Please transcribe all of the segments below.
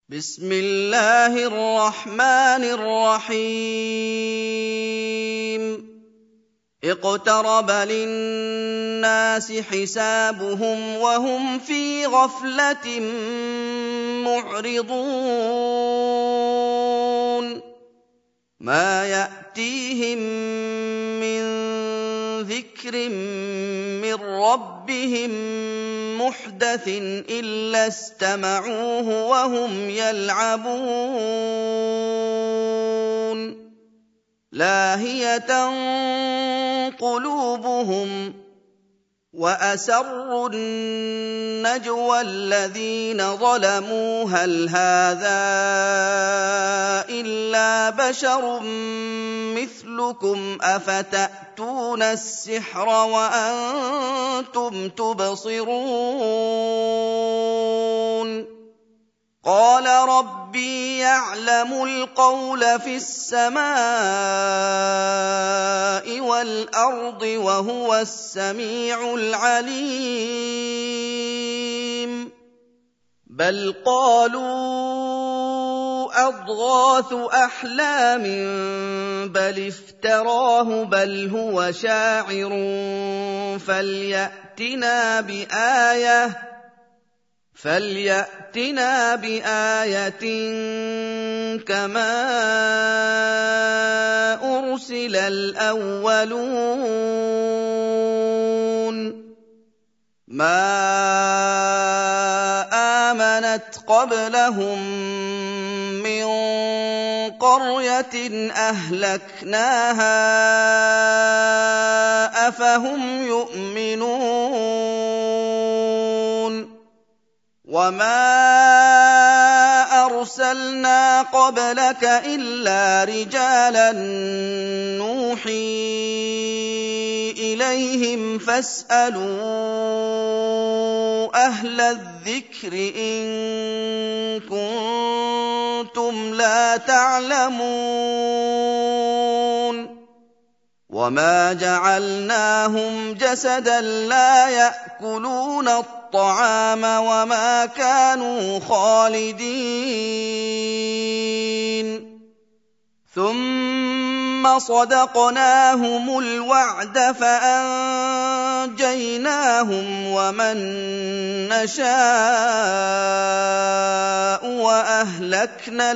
بسم الله الرحمن الرحيم اقترب للناس حسابهم وهم في غفلة معرضون ما يأتيهم من ذكر من ربهم محدث إلا استمعوه وهم يلعبون لاهية قلوبهم وأسروا النجوى الذين ظلموا هل هذا إلا بشر مثلكم أفتأتون السحر وأنتم تبصرون قال ربي يعلم القول في السماء والأرض وهو السميع العليم بل قالوا أضغاث أحلام بل افتراه بل هو شاعر فليأتنا بآية كما أرسل الأولون ما آمنت قبلهم من قرية أهلكناها أفهم يؤمنون وما أرسلنا قبلك إلا رجالا نوحي إليهم فاسألوا أهل الذكر إن كنتم لا تعلمون وما جعلناهم جسدا لا يأكلون الطعام وما كانوا خالدين ثم صدقناهم الوعد فأنجيناهم ومن نشاء وأهلكنا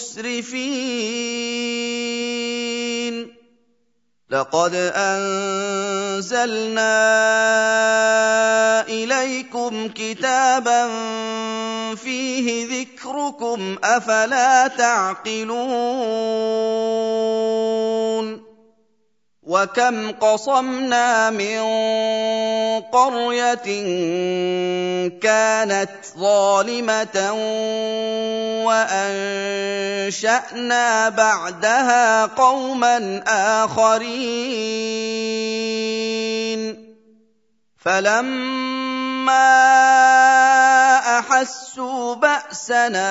المسرفين لقد أنزلنا إليكم كتابا فيه ذكركم أفلا تعقلون وكم قصمنا من قرية كانت ظالمة وأنشأنا بعدها قوما آخرين فلما أحسوا بأسنا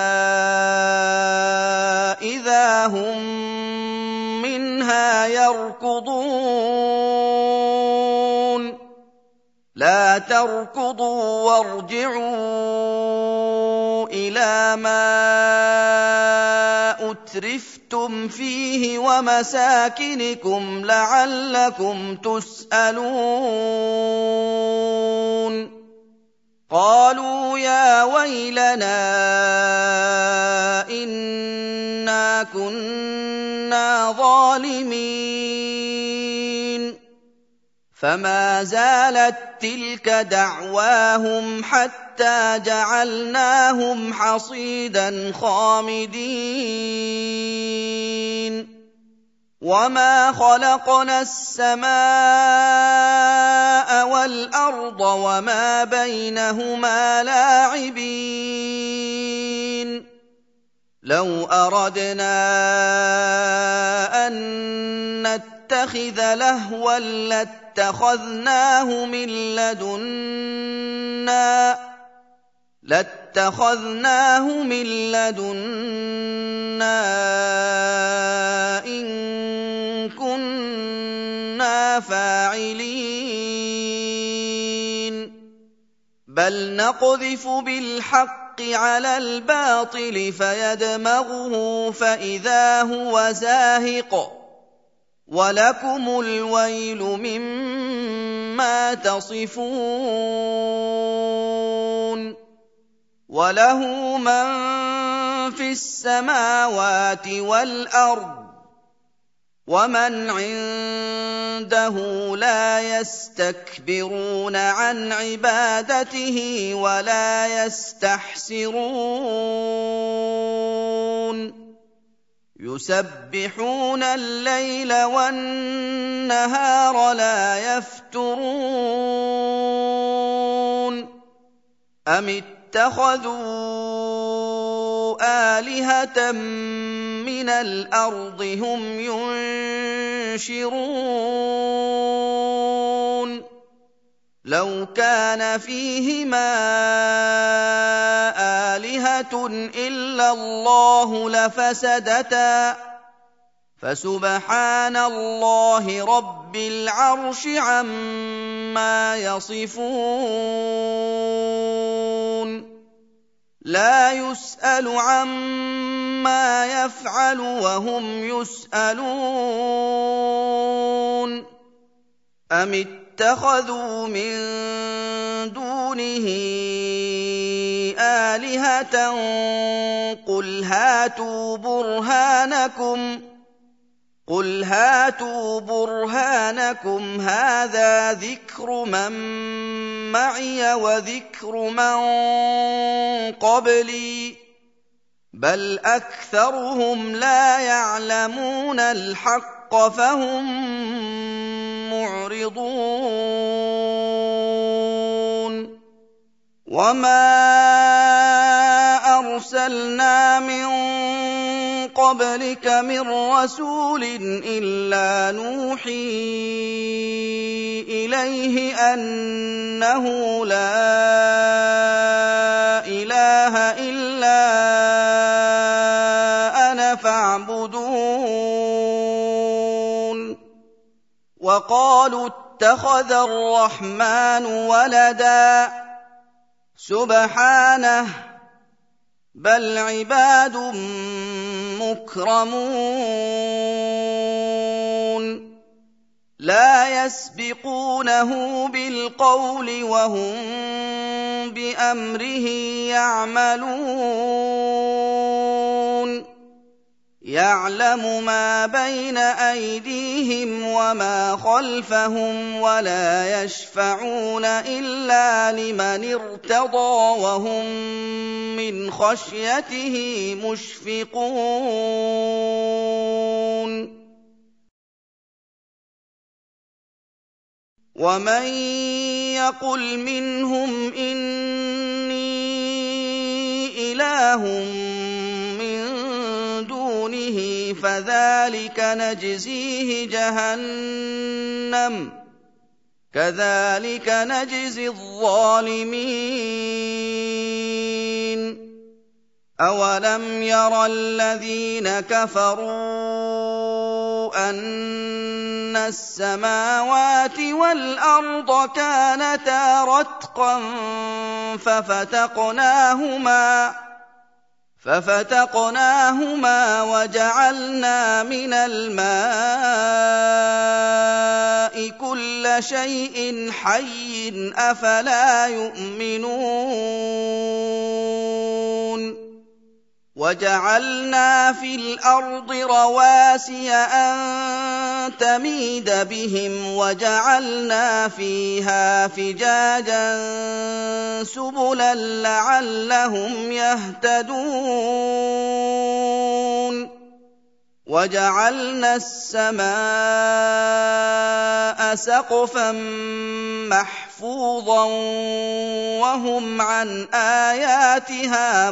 إذا هم منها يركضون لا تركضوا وارجعوا إلى ما أترفتم فيه ومساكنكم لعلكم تسألون قالوا يا ويلنا إنا كنا ظالمين فما زالت تلك دعواهم حتى جعلناهم حصيدا خامدين وما خلقنا السماء والأرض وما بينهما لاعبين لو أردنا أن نتخذ لهوا لاتخذناه من لدنا إن كنا فاعلين بل نقذف بالحق على الباطل فيدمغه فإذا هو زاهق ولكم الويل مما تصفون وله من في السماوات والأرض ومن عنده لا يستكبرون عن عبادته ولا يستحسرون يسبحون الليل والنهار لا يفترون أم اتخذوا آلهة من الأرض هم ينشرون لو كان فيهما آلهة إلا الله لفسدتا فسبحان الله رب العرش عما يصفون لا يسأل عما يفعل وهم يسألون أم اتخذوا من دونه آلهة قل هاتوا برهانكم هذا ذكر من معي وذكر من قبلي بل أكثرهم لا يعلمون الحق فهم معرضون وما أرسلنا من قبلك من رسول إلا نوحي إليه أنه لا إله إلا أنا فاعبدون وقالوا اتخذ الرحمن ولدا سبحانه بل عباد مكرمون لا يسبقونه بالقول وهم بأمره يعملون يعلم ما بين أيديهم وما خلفهم ولا يشفعون إلا لمن ارتضى وهم من خشيته مشفقون ومن يقل منهم إني إله من دونه فذلك نجزيه جهنم كذلك نجزي الظالمين أولم ير الذين كفروا أن السماوات والأرض كانتا رتقا ففتقناهما وجعلنا من الماء كل شيء حي أفلا يؤمنون وجعلنا في الأرض رواسي أن تميد بهم وجعلنا فيها فجاجا سبلا لعلهم يهتدون وجعلنا السماء سقفا محفوظا وهم عن آياتها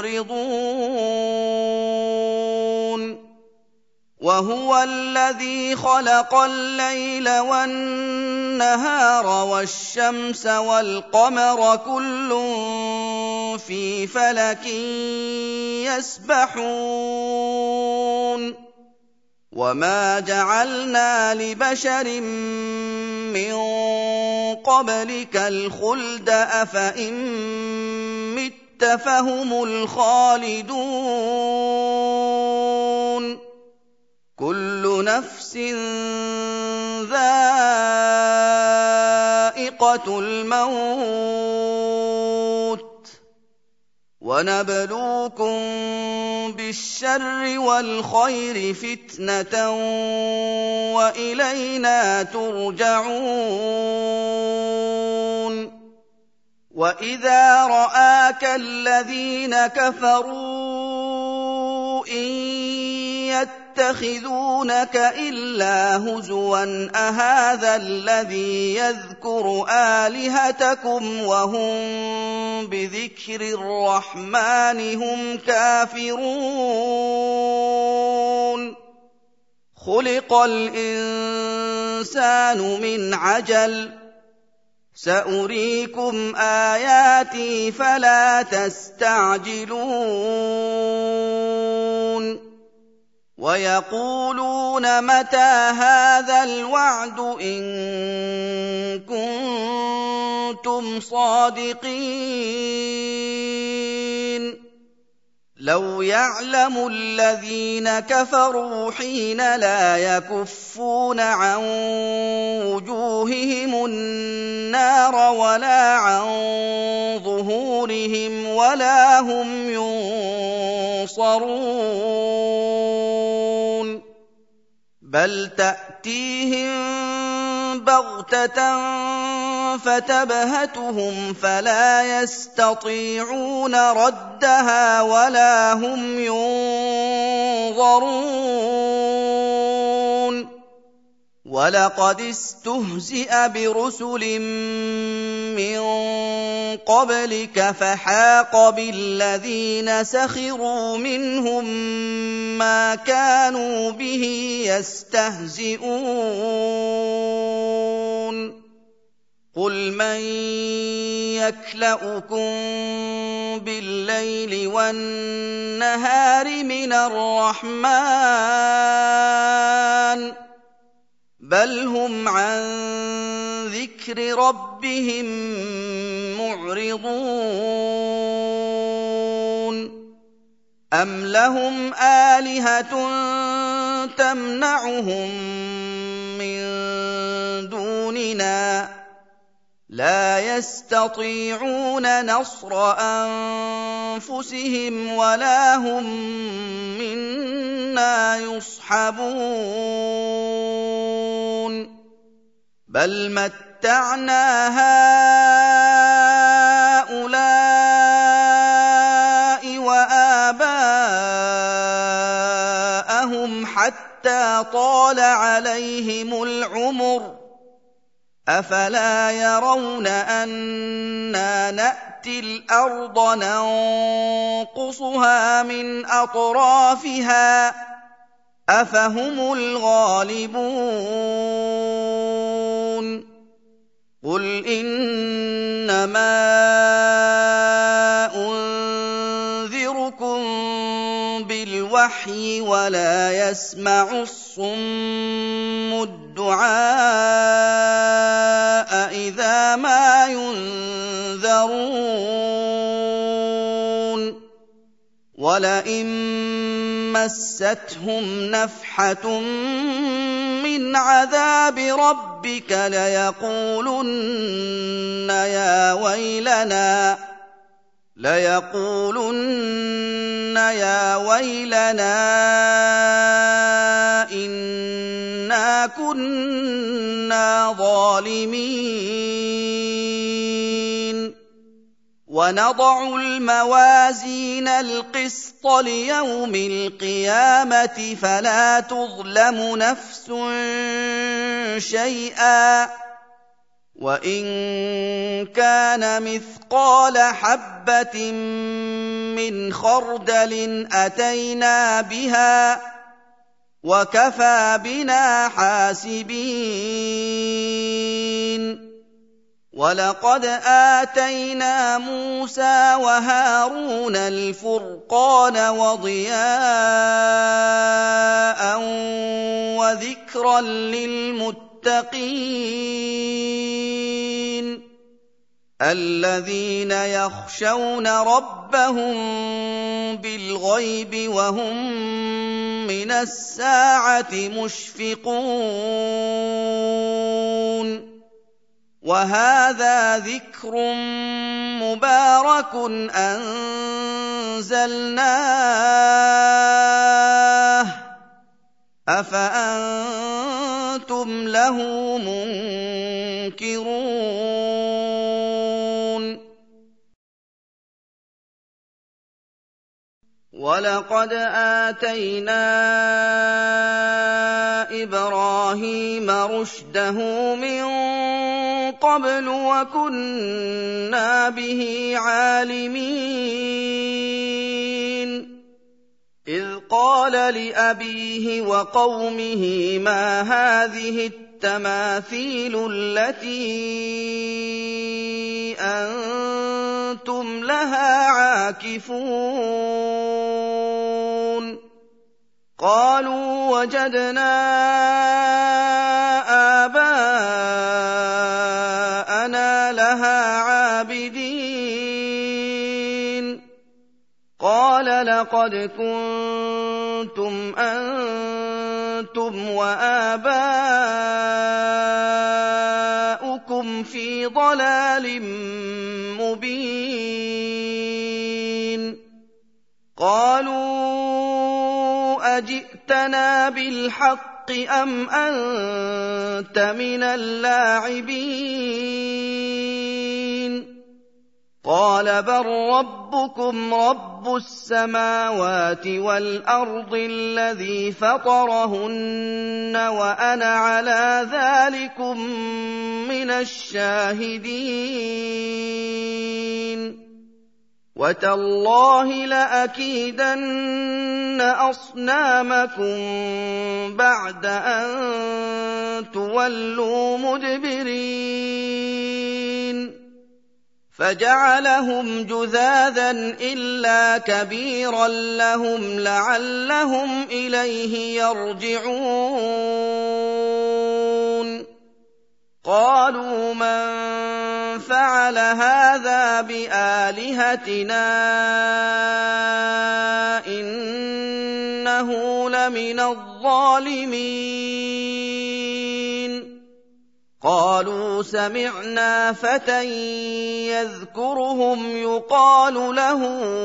معرضون وهو الذي خلق الليل والنهار والشمس والقمر كل في فلك يسبحون وما جعلنا لبشر من قبلك الخلد أفإن مت فهم الخالدون كل نفس ذائقة الموت ونبلوكم بالشر والخير فتنة وإلينا ترجعون وإذا رآك الذين كفروا إن يتخذونك إلا هزوا أهذا الذي يذكر آلهتكم وهم بذكر الرحمن هم كافرون خلق الإنسان من عجل سأريكم آياتي فلا تستعجلون ويقولون متى هذا الوعد إن كنتم صادقين لو يعلم الذين كفروا حين لا يكفون عن وجوههم النار ولا عن ظهورهم ولا هم ينصرون بل تأتيهم بغتة فتبهتهم فلا يستطيعون ردها ولا هم ينظرون ولقد استهزئ برسل من قبلك فحاق بالذين سخروا منهم ما كانوا به يستهزئون قل من يكلؤكم بالليل والنهار من الرحمن بل هم عن ذكر ربهم معرضون أم لهم آلهة تمنعهم من دوننا لا يستطيعون نصر أنفسهم ولا هم منا يصحبون بل متعنا هؤلاء وآباءهم حتى طال عليهم العمر أفلا يرون أنا نأتي الأرض ننقصها من أطرافها أفهم الغالبون قل إنما أنذركم بالوحي ولا يسمع الصم الدعاء إذا ما ينذرون ولئن مستهم نفحة من عذاب ربك ليقولن يا ويلنا إنا كنا ظالمين ونضع الموازين القسط ليوم القيامة فلا تظلم نفس شيئا وإن كان مثقال حبة من خردل أتينا بها وكفى بنا حاسبين ولقد آتينا موسى وهارون الفرقان وضياء وذكرا للمتقين الذين يخشون ربهم بالغيب وهم من الساعة مشفقون وهذا ذكر مبارك أنزلناه أفأنتم له منكرون وَلَقَدْ آتَيْنَا إِبْرَاهِيمَ رُشْدَهُ مِن قَبْلُ وَكُنَّا بِهِ عَالِمِينَ إِذْ قَالَ لِأَبِيهِ وَقَوْمِهِ مَا هَٰذِهِ التَّمَاثِيلُ الَّتِي أَنتُمْ لَهَا عَاكِفُونَ قَالُوا وَجَدْنَا آبَاءَنَا لَهَا عَابِدِينَ قَالَ لَقَدْ كُنتُمْ أَنتُمْ وَآبَاؤُكُمْ فِي ضَلَالٍ مُّبِينٍ قَالُوا أَجِئْتَنَا بِالْحَقِّ أَمْ أَنتَ مِنَ اللَّاعِبِينَ قَالَ بَل رَّبُّكُمْ رَبُّ السَّمَاوَاتِ وَالْأَرْضِ الَّذِي فَطَرَهُنَّ وَأَنَا عَلَىٰ ذَٰلِكُم مِّنَ الشَّاهِدِينَ وَتَاللَّهِ لَأَكِيدَنَّ أَصْنَامَكُم بَعْدَ أَن تُوَلُّوا مُدْبِرِينَ فَجَعَلَهُمْ جُذَاذًا إِلَّا كَبِيرًا لَّهُمْ لَعَلَّهُمْ إِلَيْهِ يَرْجِعُونَ قَالُوا مَن فَعَلَ هَٰذَا بِآلِهَتِنَا إِنَّهُ لَمِنَ الظَّالِمِينَ قَالُوا سَمِعْنَا فَتًى يَذْكُرُهُمْ يُقَالُ لَهُ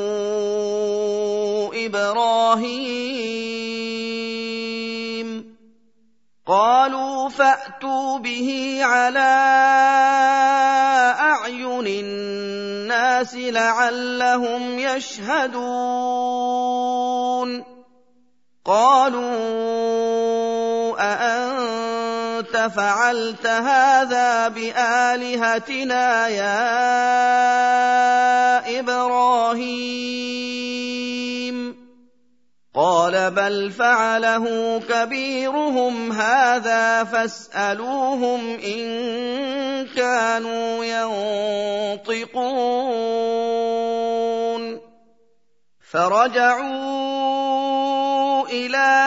إِبْرَاهِيمُ قَالُوا فَأْتُوا بِهِ عَلَىٰ أَعْيُنِ النَّاسِ لَعَلَّهُمْ يَشْهَدُونَ قَالُوا أَأَنتَ فَعَلْتَ هَٰذَا بِآلِهَتِنَا يَا إِبْرَاهِيمُ قَالَ بَلْ فَعَلَهُ كَبِيرُهُمْ هَٰذَا فَاسْأَلُوهُمْ إِن كَانُوا يَنطِقُونَ فَرَجَعُوا إِلَىٰ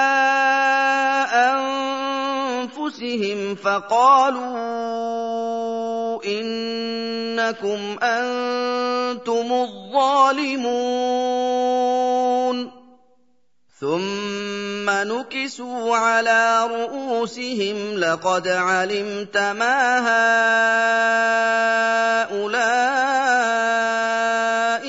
أَنفُسِهِمْ فَقَالُوا إِنَّكُمْ أَنتُمُ الظَّالِمُونَ ثُمَّ نُكِسُوا عَلَىٰ رُءُوسِهِمْ لَقَدْ عَلِمْتَ مَا هَٰؤُلَاءِ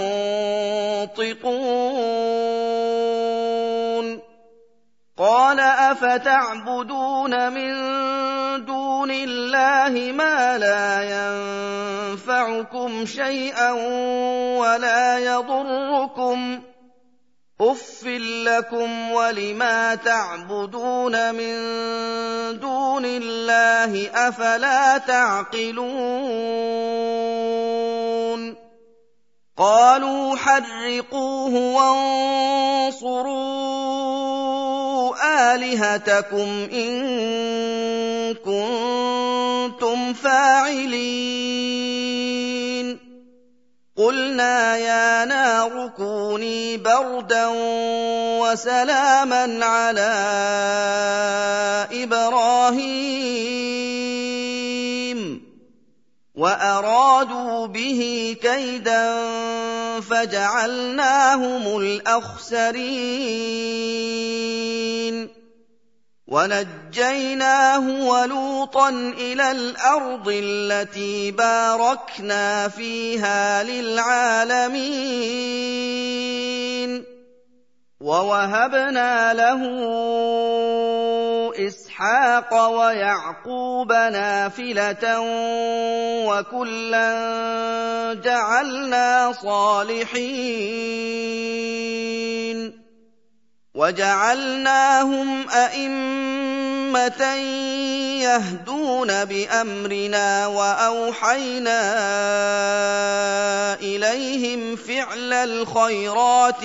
يَنطِقُونَ قَالَ أَفَتَعْبُدُونَ مِن دُونِ اللَّهِ مَا لَا يَنفَعُكُمْ شَيْئًا وَلَا يَضُرُّكُمْ ۖ أُفٍّ لَّكُمْ وَلِمَا تَعْبُدُونَ مِن دُونِ اللَّهِ ۖ أَفَلَا تَعْقِلُونَ قَالُوا حَرِّقُوهُ وَانصُرُوا آلِهَتَكُمْ إِن كُنتُمْ فَاعِلِينَ قُلْنَا يَا نَارُ كُونِي بَرْدًا وَسَلَامًا عَلَىٰ إِبْرَاهِيمَ وأرادوا به كيدا فجعلناهم الأخسرين ونجيناه ولوطا إلى الأرض التي باركنا فيها للعالمين ووهبنا له إسحاق ويعقوب نافلة وكلا جعلنا صالحين وجعلناهم أئمة يهدون بأمرنا وأوحينا إليهم فعل الخيرات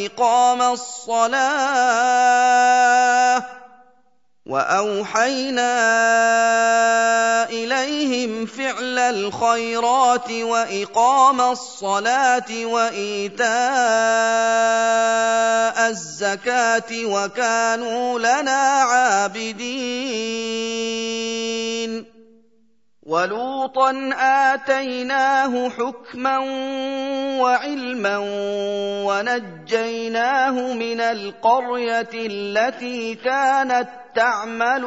وإقام الصلاة وإيتاء الزكاة وكانوا لنا عابدين ولوطا آتيناه حكما وعلما ونجيناه من القرية التي كانت تعمل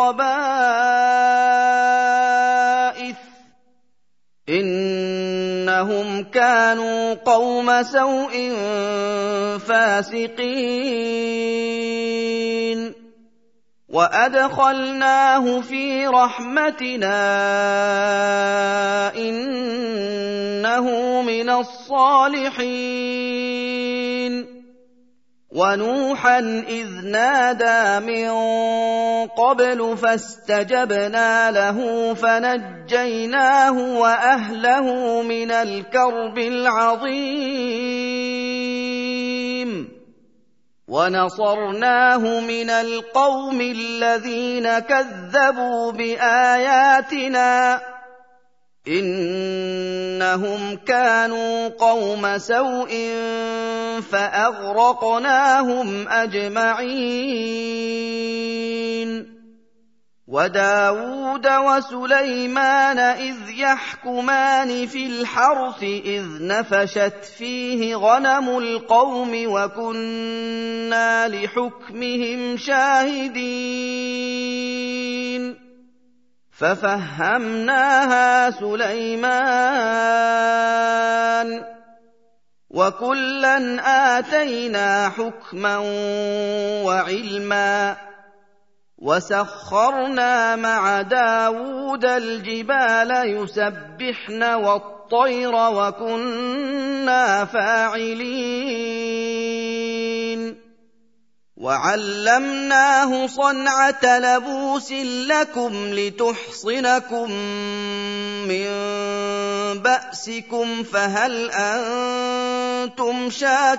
الخبائث إنهم كانوا قوم سوء فاسقين وأدخلناه في رحمتنا إنه من الصالحين ونوحا إذ نادى من قبل فاستجبنا له فنجيناه وأهله من الكرب العظيم ونصرناه من القوم الذين كذبوا بآياتنا إنهم كانوا قوم سوء فأغرقناهم أجمعين وداود وسليمان إذ يحكمان في الحرث إذ نفشت فيه غنم القوم وكنا لحكمهم شاهدين ففهمناها سليمان وكلا آتينا حكما وعلما وسخرنا مع داود الجبال يسبحن والطير وكنا فاعلين وعلمناه صنعة لبوس لكم لتحصنكم من بأسكم فهل أنتم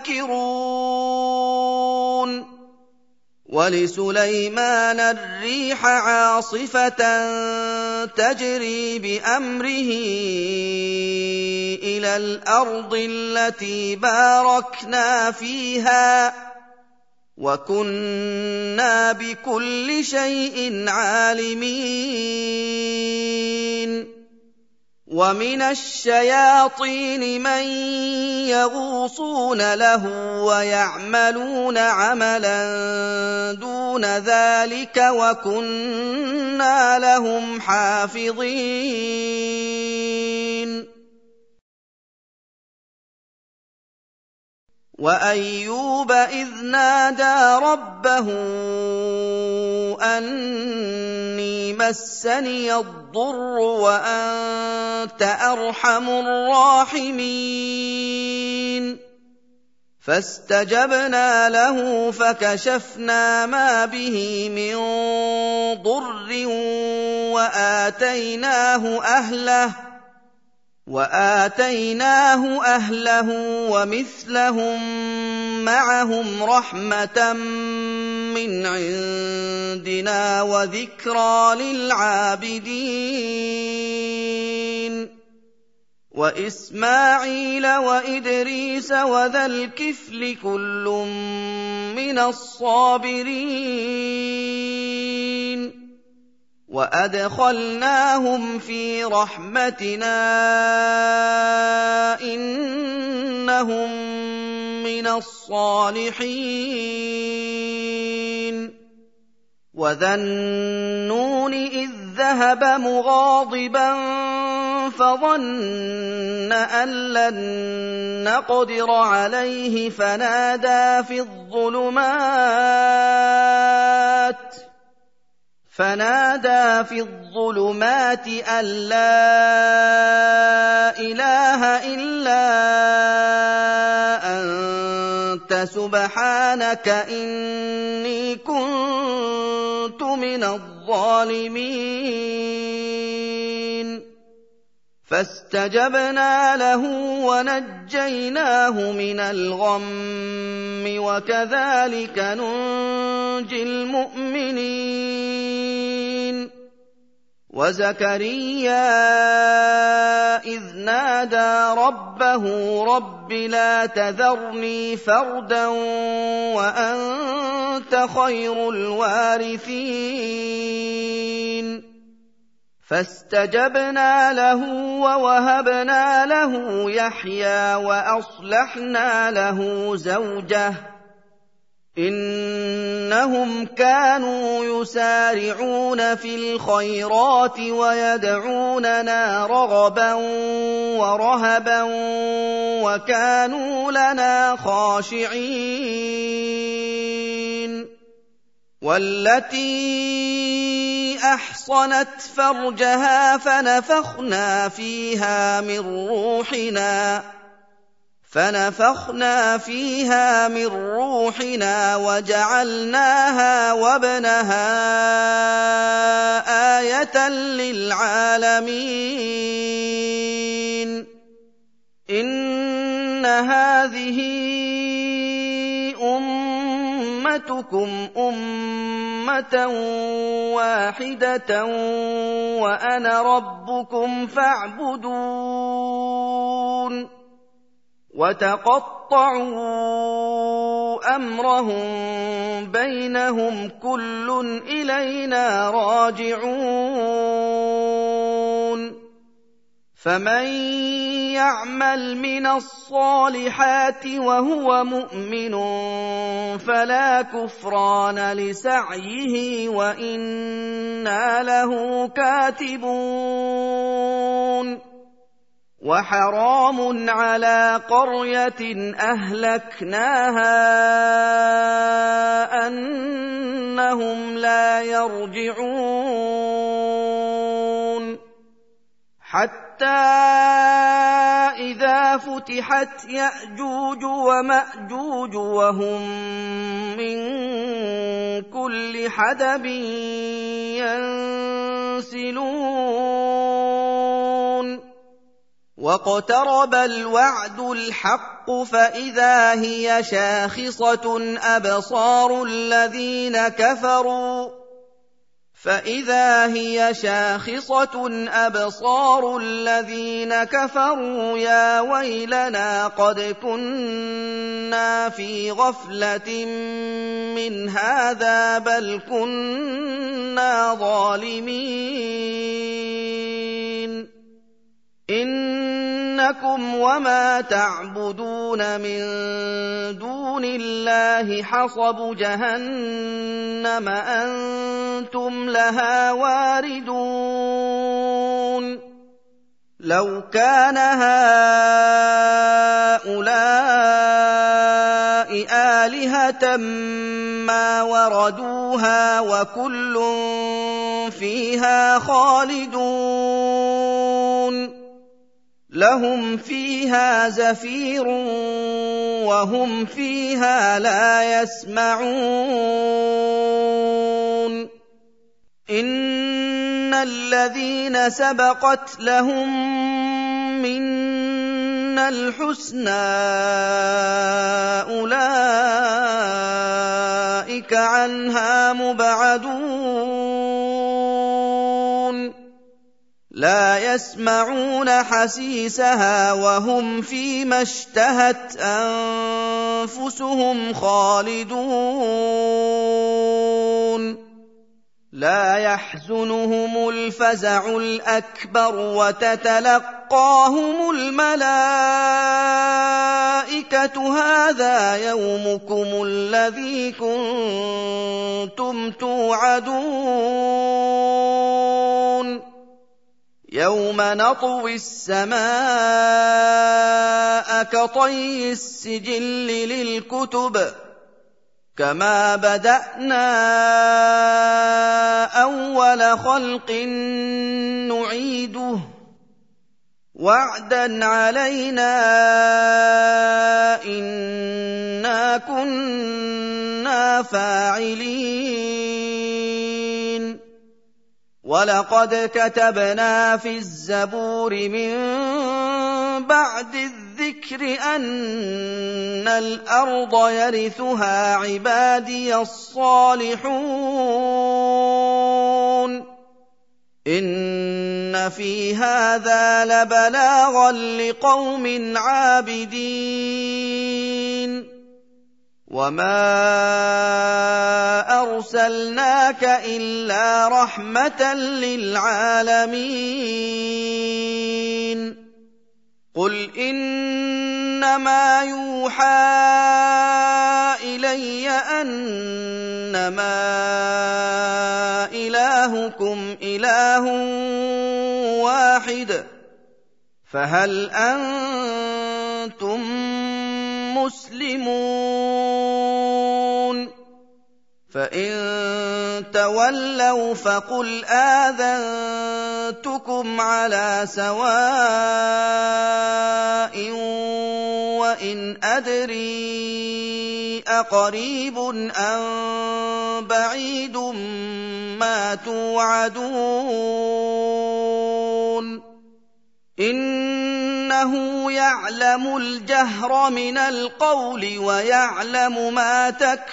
شاكرون ولسليمان الريح عاصفة تجري بأمره إلى الأرض التي باركنا فيها وكنا بكل شيء عالمين ومن الشياطين من يغوصون له ويعملون عملا دون ذلك وكنا لهم حافظين وأيوب إذ نادى ربه أني مسني الضر وأنت أرحم الراحمين فاستجبنا له فكشفنا ما به من ضر وآتيناه أهله ومثلهم معهم رحمة من عندنا وذكرى للعابدين وإسماعيل وإدريس وذا الكفل كل من الصابرين وأدخلناهم في رحمتنا إنهم من الصالحين وذا النون إذ ذهب مغاضبا فظن أن لن نقدر عليه فنادى في الظلمات أن لا إله إلا أنت سبحانك إني كنت من الظالمين فاستجبنا له ونجيناه من الغم وكذلك ننجي المؤمنين وزكريا إذ نادى ربه رب لا تذرني فردا وأنت خير الوارثين فاستجبنا له ووهبنا له يحيى وأصلحنا له زوجه إنهم كانوا يسارعون في الخيرات ويدعوننا رغبا ورهبا وكانوا لنا خاشعين والتي أحصنت فرجها فنفخنا فيها من روحنا وجعلناها وابنها آية للعالمين إن هذه أمتكم أمة واحدة وأنا ربكم فاعبدون وتقطعوا أمرهم بينهم كل إلينا راجعون فمن يعمل من الصالحات وهو مؤمن فلا كفران لسعيه وإنا له كاتبون وحرام على قرية أهلكناها أنهم لا يرجعون حتى إذا فتحت يأجوج ومأجوج وهم من كل حدب ينسلون واقترب الوعد الحق فإذا هي شاخصة أبصار الذين كفروا يا ويلنا قد كنا في غفلة من هذا بل كنا ظالمين إنكم وما تعبدون من دون الله حصب جهنم أنتم لها واردون لو كان هؤلاء آلهة ما وردوها وكل فيها خالدون لهم فيها زفير وهم فيها لا يسمعون إن الذين سبقت لهم منا الحسنى أولئك عنها مبعدون لا يسمعون حسيسها وهم فيما اشتهت أنفسهم خالدون لا يحزنهم الفزع الأكبر وتتلقاهم الملائكة هذا يومكم الذي كنتم توعدون يوم نطوي السماء كطي السجل للكتب كما بدأنا أول خلق نعيده وعدا علينا إنا كنا فاعلين ولقد كتبنا في الزبور من بعد الذكر أن الأرض يرثها عبادي الصالحون إن في هذا لبلاغا لقوم عابدين وما أرسلناك إلا رحمة للعالمين قل إنما يوحى إلي أنما إلهكم إله واحد فهل أنتم مسلمون فإن تولوا فقل آذنتكم على سواء وإن أدري أقريب أم بعيد ما توعدون إنه يعلم الجهر من القول ويعلم ما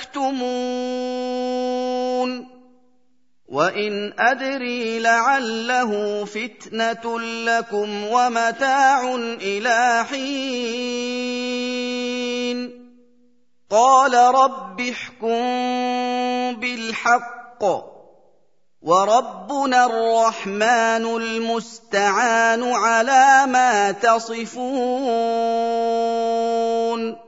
تكتمون وإن أدري لعله فتنة لكم ومتاع إلى حين قال رب احكم بالحق وربنا الرحمن المستعان على ما تصفون